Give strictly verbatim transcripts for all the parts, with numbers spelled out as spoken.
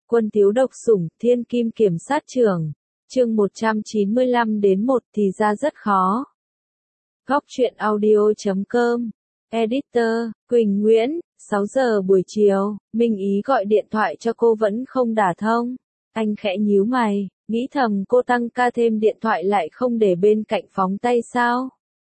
Quân thiếu độc sủng, thiên kim kiểm sát trưởng. Chương một trăm chín mươi lăm đến một thì ra rất khó. Góc truyện audio chấm com. Editor, Quỳnh Nguyễn, sáu giờ buổi chiều, Minh Ý gọi điện thoại cho cô vẫn không đả thông. Anh khẽ nhíu mày, nghĩ thầm cô tăng ca thêm điện thoại lại không để bên cạnh phóng tay sao.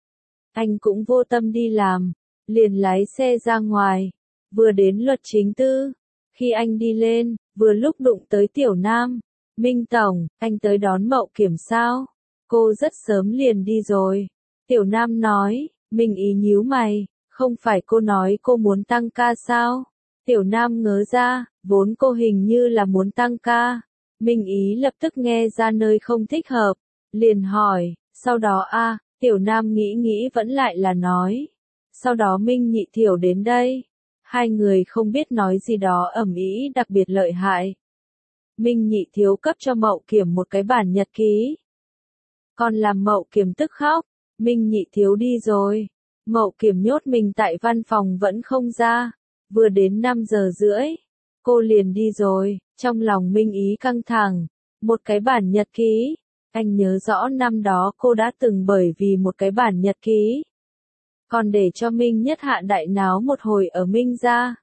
Anh cũng vô tâm đi làm, liền lái xe ra ngoài, vừa đến luật chính tư. Khi anh đi lên, vừa lúc đụng tới Tiểu Nam. Minh Tổng, anh tới đón Mậu Kiểm sao? Cô rất sớm liền đi rồi. Tiểu Nam nói. Minh Ý nhíu mày, không phải cô nói cô muốn tăng ca sao? Tiểu Nam ngớ ra, vốn cô hình như là muốn tăng ca. Minh Ý lập tức nghe ra nơi không thích hợp, liền hỏi, sau đó a, Tiểu Nam nghĩ nghĩ vẫn lại là nói. Sau đó Minh Nhị Thiểu đến đây. Hai người không biết nói gì đó ầm ĩ đặc biệt lợi hại. Minh Nhị Thiếu cấp cho Mậu Kiểm một cái bản nhật ký. Còn làm Mậu Kiểm tức khóc. Minh Nhị Thiếu đi rồi. Mậu Kiểm nhốt mình tại văn phòng vẫn không ra. Vừa đến năm giờ rưỡi. Cô liền đi rồi. Trong lòng Minh Ý căng thẳng. Một cái bản nhật ký. Anh nhớ rõ năm đó cô đã từng bởi vì một cái bản nhật ký. Còn để cho Minh Nhất Hạ đại náo một hồi ở Minh gia.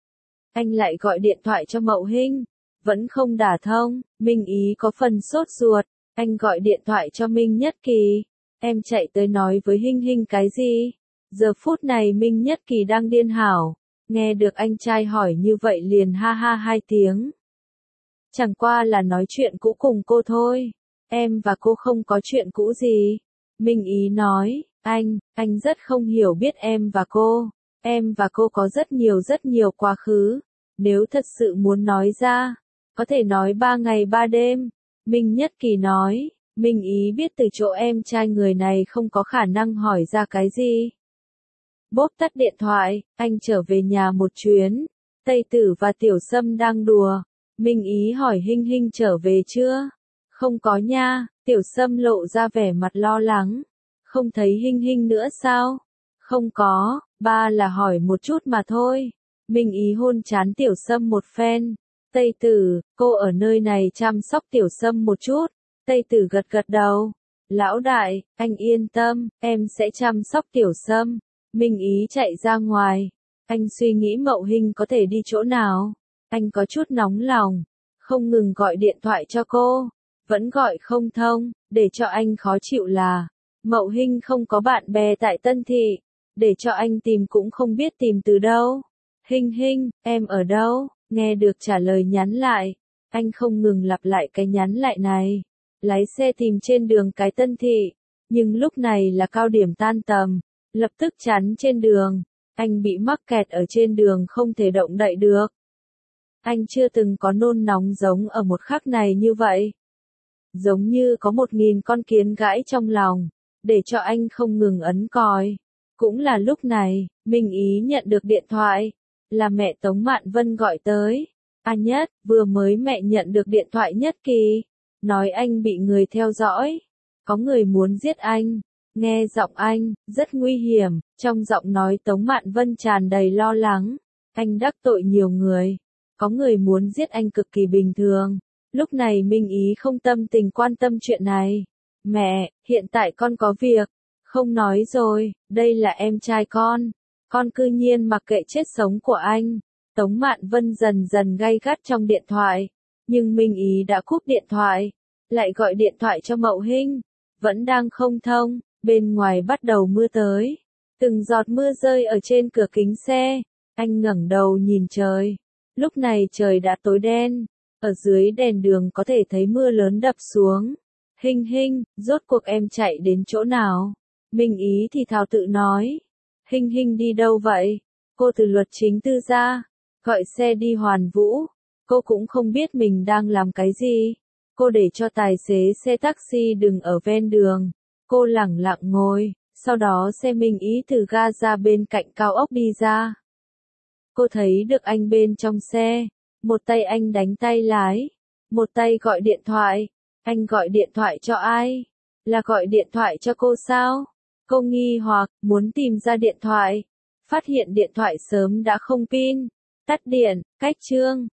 Anh lại gọi điện thoại cho Mậu Hinh. Vẫn không đả thông. Minh Ý có phần sốt ruột. Anh gọi điện thoại cho Minh Nhất Kỳ. Em chạy tới nói với Hinh Hinh cái gì? Giờ phút này Minh Nhất Kỳ đang điên hảo. Nghe được anh trai hỏi như vậy liền ha ha hai tiếng. Chẳng qua là nói chuyện cũ cùng cô thôi. Em và cô không có chuyện cũ gì. Minh Ý nói. Anh, anh rất không hiểu biết em và cô. Em và cô có rất nhiều rất nhiều quá khứ. Nếu thật sự muốn nói ra, có thể nói ba ngày ba đêm. Minh Nhất Kỳ nói. Minh Ý biết từ chỗ em trai người này không có khả năng hỏi ra cái gì. Bốp tắt điện thoại, anh trở về nhà một chuyến. Tây Tử và Tiểu Sâm đang đùa. Minh Ý hỏi Hinh Hinh trở về chưa? Không có nha. Tiểu Sâm lộ ra vẻ mặt lo lắng. Không thấy Hinh Hinh nữa sao? Không có, ba là hỏi một chút mà thôi. Minh Ý hôn trán Tiểu Sâm một phen. Tây Tử, cô ở nơi này chăm sóc Tiểu Sâm một chút. Tây Tử gật gật đầu. Lão đại, anh yên tâm, em sẽ chăm sóc Tiểu Sâm. Minh Ý chạy ra ngoài. Anh suy nghĩ Mậu Hinh có thể đi chỗ nào. Anh có chút nóng lòng. Không ngừng gọi điện thoại cho cô. Vẫn gọi không thông. Để cho anh khó chịu là Mậu Hinh không có bạn bè tại Tân Thị. Để cho anh tìm cũng không biết tìm từ đâu. Hinh Hinh, em ở đâu? Nghe được trả lời nhắn lại. Anh không ngừng lặp lại cái nhắn lại này. Lái xe tìm trên đường cái Tân Thị. Nhưng lúc này là cao điểm tan tầm. Lập tức chắn trên đường. Anh bị mắc kẹt ở trên đường không thể động đậy được. Anh chưa từng có nôn nóng giống ở một khắc này như vậy. Giống như có một nghìn con kiến gãi trong lòng. Để cho anh không ngừng ấn còi. Cũng là lúc này, Minh Ý nhận được điện thoại. Là mẹ Tống Mạn Vân gọi tới. A Nhất, vừa mới mẹ nhận được điện thoại Nhất Kỳ. Nói anh bị người theo dõi. Có người muốn giết anh. Nghe giọng anh, rất nguy hiểm. Trong giọng nói Tống Mạn Vân tràn đầy lo lắng. Anh đắc tội nhiều người. Có người muốn giết anh cực kỳ bình thường. Lúc này Minh Ý không tâm tình quan tâm chuyện này. Mẹ, hiện tại con có việc. Không nói rồi, đây là em trai con. Con cư nhiên mặc kệ chết sống của anh. Tống Mạn Vân dần dần gay gắt trong điện thoại. Nhưng Minh Ý đã cúp điện thoại. Lại gọi điện thoại cho Mậu Hinh. Vẫn đang không thông. Bên ngoài bắt đầu mưa tới. Từng giọt mưa rơi ở trên cửa kính xe. Anh ngẩng đầu nhìn trời. Lúc này trời đã tối đen. Ở dưới đèn đường có thể thấy mưa lớn đập xuống. Hinh Hinh, rốt cuộc em chạy đến chỗ nào? Minh Ý thì thào tự nói. Hinh Hinh đi đâu vậy? Cô từ luật chính tư ra. Gọi xe đi Hoàn Vũ. Cô cũng không biết mình đang làm cái gì. Cô để cho tài xế xe taxi đừng ở ven đường. Cô lẳng lặng ngồi. Sau đó xe Minh Ý từ ga ra bên cạnh cao ốc đi ra. Cô thấy được anh bên trong xe. Một tay anh đánh tay lái. Một tay gọi điện thoại. Anh gọi điện thoại cho ai? Là gọi điện thoại cho cô sao? Cô nghi hoặc, muốn tìm ra điện thoại. Phát hiện điện thoại sớm đã không pin. Tắt điện, cách chương.